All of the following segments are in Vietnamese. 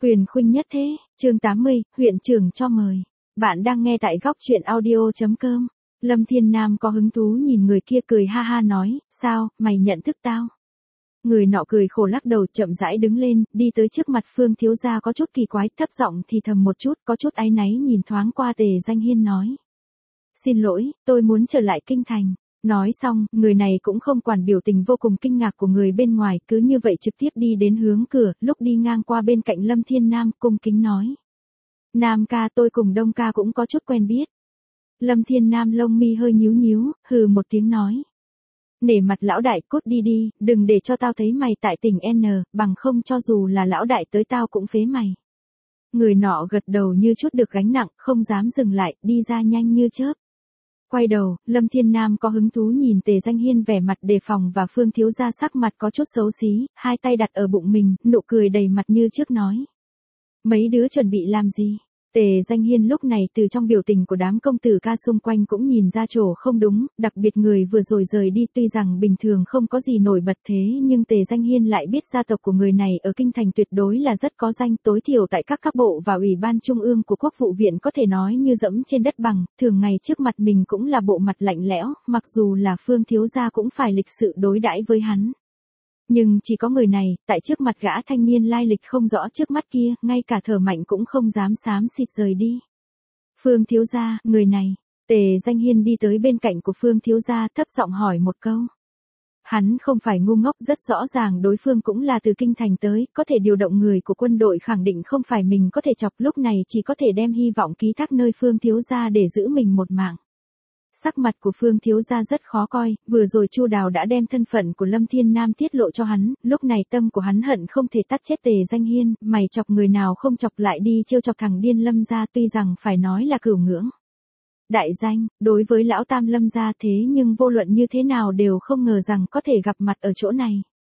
Quyền khuynh nhất thế, chương 80, huyện trưởng cho mời. Bạn đang nghe tại góc chuyện audio.com. Lâm Thiên Nam có hứng thú nhìn người kia cười ha ha nói, sao, mày nhận thức tao? Người nọ cười khổ lắc đầu chậm rãi đứng lên, đi tới trước mặt Phương thiếu gia có chút kỳ quái, thấp giọng thì thầm một chút, có chút áy náy nhìn thoáng qua Tề Danh Hiên nói. Xin lỗi, tôi muốn trở lại kinh thành. Nói xong, người này cũng không quản biểu tình vô cùng kinh ngạc của người bên ngoài, cứ như vậy trực tiếp đi đến hướng cửa, lúc đi ngang qua bên cạnh Lâm Thiên Nam, cung kính nói. Nam ca, tôi cùng Đông ca cũng có chút quen biết. Lâm Thiên Nam lông mi hơi nhíu nhíu, hừ một tiếng nói. Nể mặt lão đại, cút đi đi, đừng để cho tao thấy mày tại tỉnh N, bằng không cho dù là lão đại tới tao cũng phế mày. Người nọ gật đầu như chút được gánh nặng, không dám dừng lại, đi ra nhanh như chớp. Quay đầu, Lâm Thiên Nam có hứng thú nhìn Tề Danh Hiên vẻ mặt đề phòng và Phương thiếu gia sắc mặt có chút xấu xí, hai tay đặt ở bụng mình, nụ cười đầy mặt như trước nói. Mấy đứa chuẩn bị làm gì? Tề Danh Hiên lúc này từ trong biểu tình của đám công tử ca xung quanh cũng nhìn ra chỗ không đúng, đặc biệt người vừa rồi rời đi tuy rằng bình thường không có gì nổi bật thế nhưng Tề Danh Hiên lại biết gia tộc của người này ở kinh thành tuyệt đối là rất có danh, tối thiểu tại các bộ và ủy ban trung ương của quốc vụ viện có thể nói như dẫm trên đất bằng, thường ngày trước mặt mình cũng là bộ mặt lạnh lẽo, mặc dù là Phương thiếu gia cũng phải lịch sự đối đãi với hắn. Nhưng chỉ có người này, tại trước mặt gã thanh niên lai lịch không rõ trước mắt kia, ngay cả thở mạnh cũng không dám xám xịt rời đi. Phương thiếu gia, người này. Tề Danh Hiên đi tới bên cạnh của Phương thiếu gia thấp giọng hỏi một câu. Hắn không phải ngu ngốc, rất rõ ràng đối phương cũng là từ kinh thành tới, có thể điều động người của quân đội khẳng định không phải mình có thể chọc, lúc này chỉ có thể đem hy vọng ký thác nơi Phương thiếu gia để giữ mình một mạng. Sắc mặt của Phương thiếu gia rất khó coi, vừa rồi Chu Đào đã đem thân phận của Lâm Thiên Nam tiết lộ cho hắn, lúc này tâm của hắn hận không thể tát chết Tề Danh Hiên, mày chọc người nào không chọc lại đi trêu chọc thằng điên Lâm gia, tuy rằng phải nói là cửu ngưỡng. Đại danh, đối với lão tam Lâm gia thế nhưng vô luận như thế nào đều không ngờ rằng có thể gặp mặt ở chỗ này.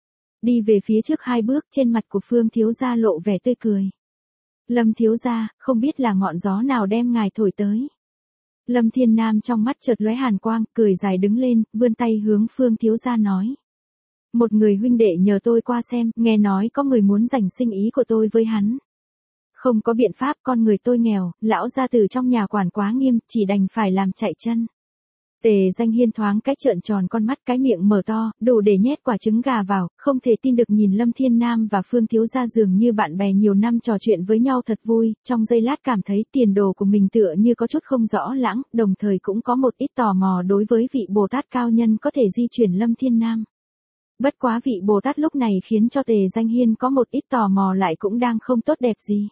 Đi về phía trước hai bước, trên mặt của Phương thiếu gia lộ vẻ tươi cười. Lâm thiếu gia, không biết là ngọn gió nào đem ngài thổi tới. Lâm Thiên Nam trong mắt chợt lóe hàn quang, cười dài đứng lên, vươn tay hướng Phương thiếu gia nói. Một người huynh đệ nhờ tôi qua xem, nghe nói có người muốn giành sinh ý của tôi với hắn. Không có biện pháp, con người tôi nghèo, lão gia tử trong nhà quản quá nghiêm, chỉ đành phải làm chạy chân. Tề Danh Hiên thoáng cái trợn tròn con mắt, cái miệng mở to, đủ để nhét quả trứng gà vào, không thể tin được nhìn Lâm Thiên Nam và Phương thiếu gia dường như bạn bè nhiều năm trò chuyện với nhau thật vui, trong giây lát cảm thấy tiền đồ của mình tựa như có chút không rõ lãng, đồng thời cũng có một ít tò mò đối với vị Bồ Tát cao nhân có thể di chuyển Lâm Thiên Nam. Bất quá vị Bồ Tát lúc này khiến cho Tề Danh Hiên có một ít tò mò lại cũng đang không tốt đẹp gì.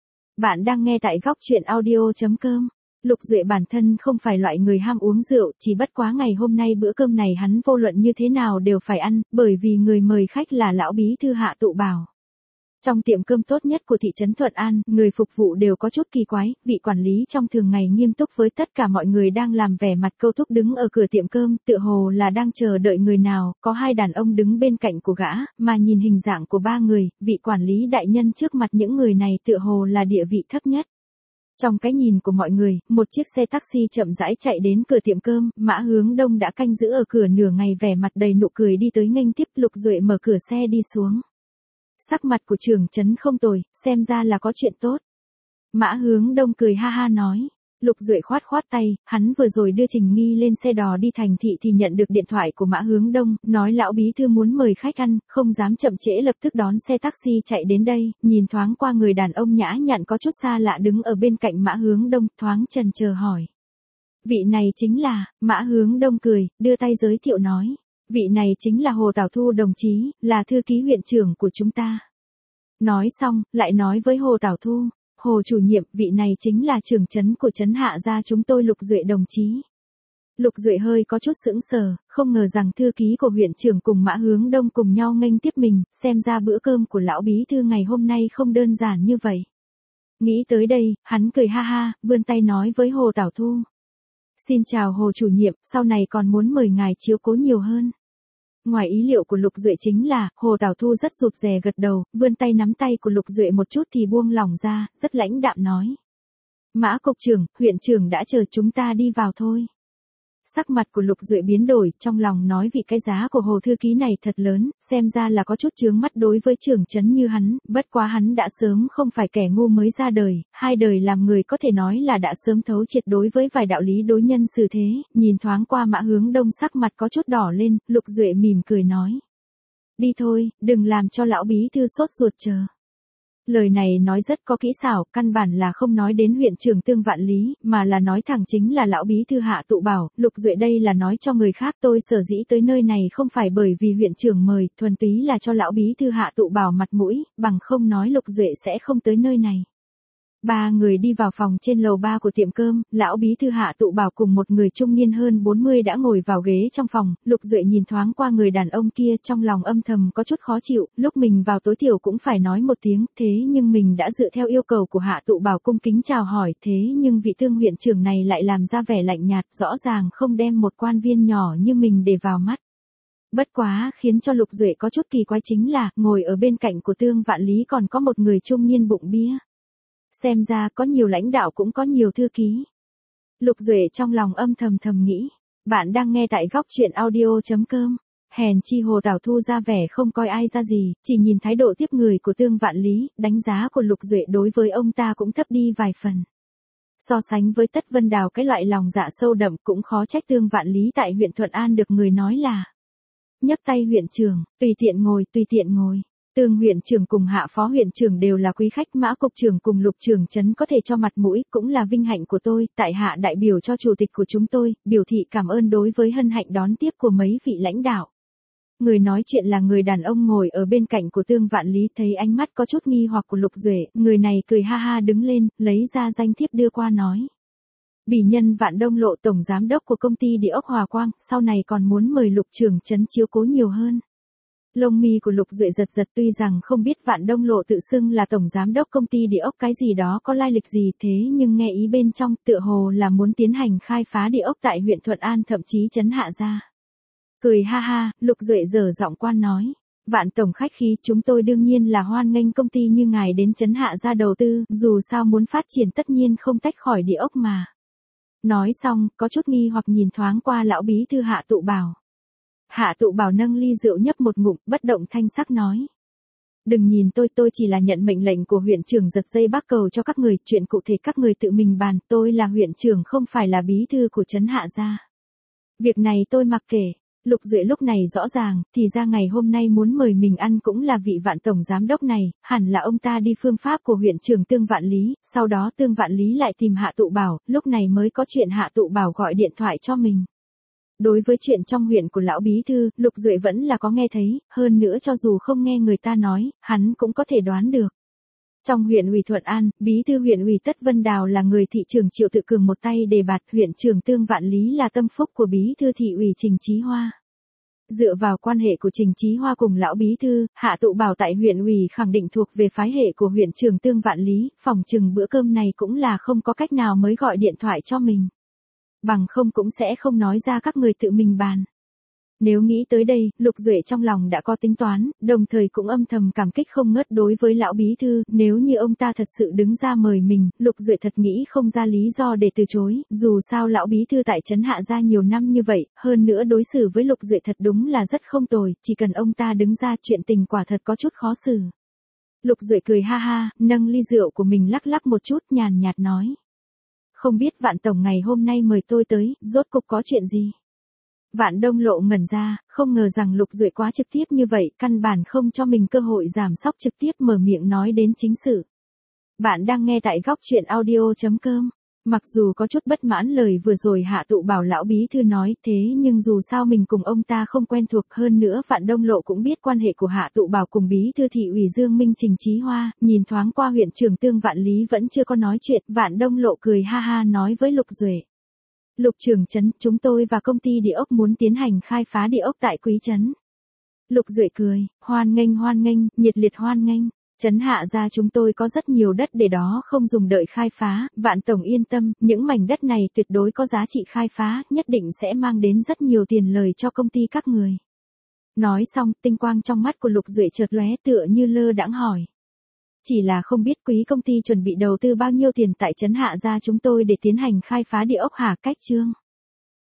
Bạn đang nghe tại góc chuyện audio.com. Lục Duệ bản thân không phải loại người ham uống rượu, chỉ bất quá ngày hôm nay bữa cơm này hắn vô luận như thế nào đều phải ăn, bởi vì người mời khách là lão bí thư Hạ Tụ Bảo. Trong tiệm cơm tốt nhất của thị trấn Thuận An, người phục vụ đều có chút kỳ quái, vị quản lý trong thường ngày nghiêm túc với tất cả mọi người đang làm vẻ mặt câu thúc đứng ở cửa tiệm cơm, tựa hồ là đang chờ đợi người nào, có hai đàn ông đứng bên cạnh của gã, mà nhìn hình dạng của ba người, vị quản lý đại nhân trước mặt những người này tựa hồ là địa vị thấp nhất. Trong cái nhìn của mọi người, một chiếc xe taxi chậm rãi chạy đến cửa tiệm cơm, Mã Hướng Đông đã canh giữ ở cửa nửa ngày vẻ mặt đầy nụ cười đi tới nghênh tiếp. Lục Duệ mở cửa xe đi xuống. Sắc mặt của trưởng trấn không tồi, xem ra là có chuyện tốt. Mã Hướng Đông cười ha ha nói. Lục Duệ khoát khoát tay, hắn vừa rồi đưa Trình Nghi lên xe đò đi thành thị thì nhận được điện thoại của Mã Hướng Đông, nói lão bí thư muốn mời khách ăn, không dám chậm trễ lập tức đón xe taxi chạy đến đây, nhìn thoáng qua người đàn ông nhã nhặn có chút xa lạ đứng ở bên cạnh Mã Hướng Đông, thoáng chần chờ hỏi. Vị này chính là, Mã Hướng Đông cười, đưa tay giới thiệu nói. Vị này chính là Hồ Tảo Thu đồng chí, là thư ký huyện trưởng của chúng ta. Nói xong, lại nói với Hồ Tảo Thu. Hồ chủ nhiệm, vị này chính là trưởng trấn của trấn Hạ gia chúng tôi Lục Duệ đồng chí. Lục Duệ hơi có chút sững sờ, không ngờ rằng thư ký của huyện trưởng cùng Mã Hướng Đông cùng nhau nghênh tiếp mình, xem ra bữa cơm của lão bí thư ngày hôm nay không đơn giản như vậy. Nghĩ tới đây, hắn cười ha ha, vươn tay nói với Hồ Tảo Thu. Xin chào Hồ chủ nhiệm, sau này còn muốn mời ngài chiếu cố nhiều hơn. Ngoài ý liệu của Lục Duệ chính là, Hồ Tảo Thu rất rụt rè gật đầu, vươn tay nắm tay của Lục Duệ một chút thì buông lỏng ra, rất lãnh đạm nói. Mã cục trưởng, huyện trưởng đã chờ chúng ta đi vào thôi. Sắc mặt của Lục Duệ biến đổi, trong lòng nói vì cái giá của Hồ thư ký này thật lớn, xem ra là có chút chướng mắt đối với trưởng trấn như hắn, bất quá hắn đã sớm không phải kẻ ngu mới ra đời, 2 đời làm người có thể nói là đã sớm thấu triệt đối với vài đạo lý đối nhân xử thế, nhìn thoáng qua Mã Hướng Đông sắc mặt có chút đỏ lên, Lục Duệ mỉm cười nói. Đi thôi, đừng làm cho lão bí thư sốt ruột chờ. Lời này nói rất có kỹ xảo, căn bản là không nói đến huyện trưởng Tương Vạn Lý, mà là nói thẳng chính là lão bí thư Hạ Tụ Bảo, Lục Duệ đây là nói cho người khác tôi sở dĩ tới nơi này không phải bởi vì huyện trưởng mời, thuần túy là cho lão bí thư Hạ Tụ Bảo mặt mũi, bằng không nói Lục Duệ sẽ không tới nơi này. 3 người đi vào phòng trên lầu 3 của tiệm cơm, lão bí thư Hạ Tụ Bảo cùng một người trung niên hơn 40 đã ngồi vào ghế trong phòng, Lục Duệ nhìn thoáng qua người đàn ông kia trong lòng âm thầm có chút khó chịu, lúc mình vào tối thiểu cũng phải nói một tiếng, thế nhưng mình đã dựa theo yêu cầu của Hạ Tụ Bảo cung kính chào hỏi, thế nhưng vị Tương huyện trưởng này lại làm ra vẻ lạnh nhạt, rõ ràng không đem một quan viên nhỏ như mình để vào mắt. Bất quá, khiến cho Lục Duệ có chút kỳ quái chính là, ngồi ở bên cạnh của Tương Vạn Lý còn có một người trung niên bụng bia. Xem ra có nhiều lãnh đạo cũng có nhiều thư ký. Lục Duệ trong lòng âm thầm nghĩ. Bạn đang nghe tại góc truyện audio.com. Hèn chi Hồ Tảo Thu ra vẻ không coi ai ra gì, chỉ nhìn thái độ tiếp người của Tương Vạn Lý, đánh giá của Lục Duệ đối với ông ta cũng thấp đi vài phần. So sánh với Tất Vân Đào cái loại lòng dạ sâu đậm cũng khó trách Tương Vạn Lý tại huyện Thuận An được người nói là nhấc tay huyện trưởng, tùy tiện ngồi. Tương huyện trưởng cùng Hạ phó huyện trưởng đều là quý khách, Mã cục trưởng cùng Lục trưởng trấn có thể cho mặt mũi, cũng là vinh hạnh của tôi, tại hạ đại biểu cho chủ tịch của chúng tôi, biểu thị cảm ơn đối với hân hạnh đón tiếp của mấy vị lãnh đạo. Người nói chuyện là người đàn ông ngồi ở bên cạnh của Tương Vạn Lý, thấy ánh mắt có chút nghi hoặc của Lục Duệ, người này cười ha ha đứng lên, lấy ra danh thiếp đưa qua nói. Bỉ nhân Vạn Đông Lộ tổng giám đốc của công ty địa ốc Hòa Quang, sau này còn muốn mời Lục trưởng trấn chiếu cố nhiều hơn. Lông mi của Lục Duệ giật tuy rằng không biết Vạn Đông Lộ tự xưng là tổng giám đốc công ty địa ốc cái gì đó có lai lịch gì thế nhưng nghe ý bên trong tựa hồ là muốn tiến hành khai phá địa ốc tại huyện Thuận An thậm chí trấn Hạ Gia. Cười ha ha, Lục Duệ dở giọng quan nói. Vạn tổng khách khí, chúng tôi đương nhiên là hoan nghênh công ty như ngài đến trấn Hạ Gia đầu tư, dù sao muốn phát triển tất nhiên không tách khỏi địa ốc mà. Nói xong, có chút nghi hoặc nhìn thoáng qua lão bí thư Hạ Tụ Bảo. Hạ Tụ Bảo nâng ly rượu nhấp một ngụm, bất động thanh sắc nói. Đừng nhìn tôi chỉ là nhận mệnh lệnh của huyện trưởng giật dây bắc cầu cho các người, chuyện cụ thể các người tự mình bàn, tôi là huyện trưởng không phải là bí thư của trấn Hạ Gia. Việc này tôi mặc kệ. Lục Duệ lúc này rõ ràng, thì ra ngày hôm nay muốn mời mình ăn cũng là vị Vạn tổng giám đốc này, hẳn là ông ta đi phương pháp của huyện trưởng Tương Vạn Lý, sau đó Tương Vạn Lý lại tìm Hạ Tụ Bảo, lúc này mới có chuyện Hạ Tụ Bảo gọi điện thoại cho mình. Đối với chuyện trong huyện của lão bí thư, Lục Duệ vẫn là có nghe thấy, hơn nữa cho dù không nghe người ta nói, hắn cũng có thể đoán được. Trong huyện ủy Thuận An, bí thư huyện ủy Tất Vân Đào là người thị trưởng Triệu Tự Cường một tay đề bạt, huyện trưởng Tương Vạn Lý là tâm phúc của bí thư thị ủy Trình Chí Hoa. Dựa vào quan hệ của Trình Chí Hoa cùng lão bí thư, Hạ Tụ Bảo tại huyện ủy khẳng định thuộc về phái hệ của huyện trưởng Tương Vạn Lý, phòng chừng bữa cơm này cũng là không có cách nào mới gọi điện thoại cho mình. Bằng không cũng sẽ không nói ra các người tự mình bàn. Nếu nghĩ tới đây, Lục Duệ trong lòng đã có tính toán, đồng thời cũng âm thầm cảm kích không ngớt đối với lão bí thư, nếu như ông ta thật sự đứng ra mời mình, Lục Duệ thật nghĩ không ra lý do để từ chối, dù sao lão bí thư tại trấn Hạ Gia nhiều năm như vậy, hơn nữa đối xử với Lục Duệ thật đúng là rất không tồi, chỉ cần ông ta đứng ra chuyện tình quả thật có chút khó xử. Lục Duệ cười ha ha, nâng ly rượu của mình lắc lắc một chút nhàn nhạt nói. Không biết Vạn tổng ngày hôm nay mời tôi tới, rốt cục có chuyện gì? Vạn Đông Lộ ngẩn ra, không ngờ rằng Lục Duệ quá trực tiếp như vậy, căn bản không cho mình cơ hội giảm sóc trực tiếp mở miệng nói đến chính sự. Bạn đang nghe tại góc truyện audio.com. Mặc dù có chút bất mãn lời vừa rồi Hạ Tụ Bảo lão bí thư nói, thế nhưng dù sao mình cùng ông ta không quen thuộc, hơn nữa Vạn Đông Lộ cũng biết quan hệ của Hạ Tụ Bảo cùng bí thư thị ủy Dương Minh Trình Chí Hoa, nhìn thoáng qua huyện trưởng Tương Vạn Lý vẫn chưa có nói chuyện, Vạn Đông Lộ cười ha ha nói với Lục Duệ. Lục trưởng trấn, chúng tôi và công ty địa ốc muốn tiến hành khai phá địa ốc tại Quý trấn. Lục Duệ cười, hoan nghênh, nhiệt liệt hoan nghênh. Trấn Hạ Gia chúng tôi có rất nhiều đất để đó không dùng đợi khai phá, Vạn tổng yên tâm, những mảnh đất này tuyệt đối có giá trị khai phá, nhất định sẽ mang đến rất nhiều tiền lời cho công ty các người. Nói xong, tinh quang trong mắt của Lục Duệ chợt lóe tựa như lơ đãng hỏi. Chỉ là không biết quý công ty chuẩn bị đầu tư bao nhiêu tiền tại trấn Hạ Gia chúng tôi để tiến hành khai phá địa ốc hả? Cách chương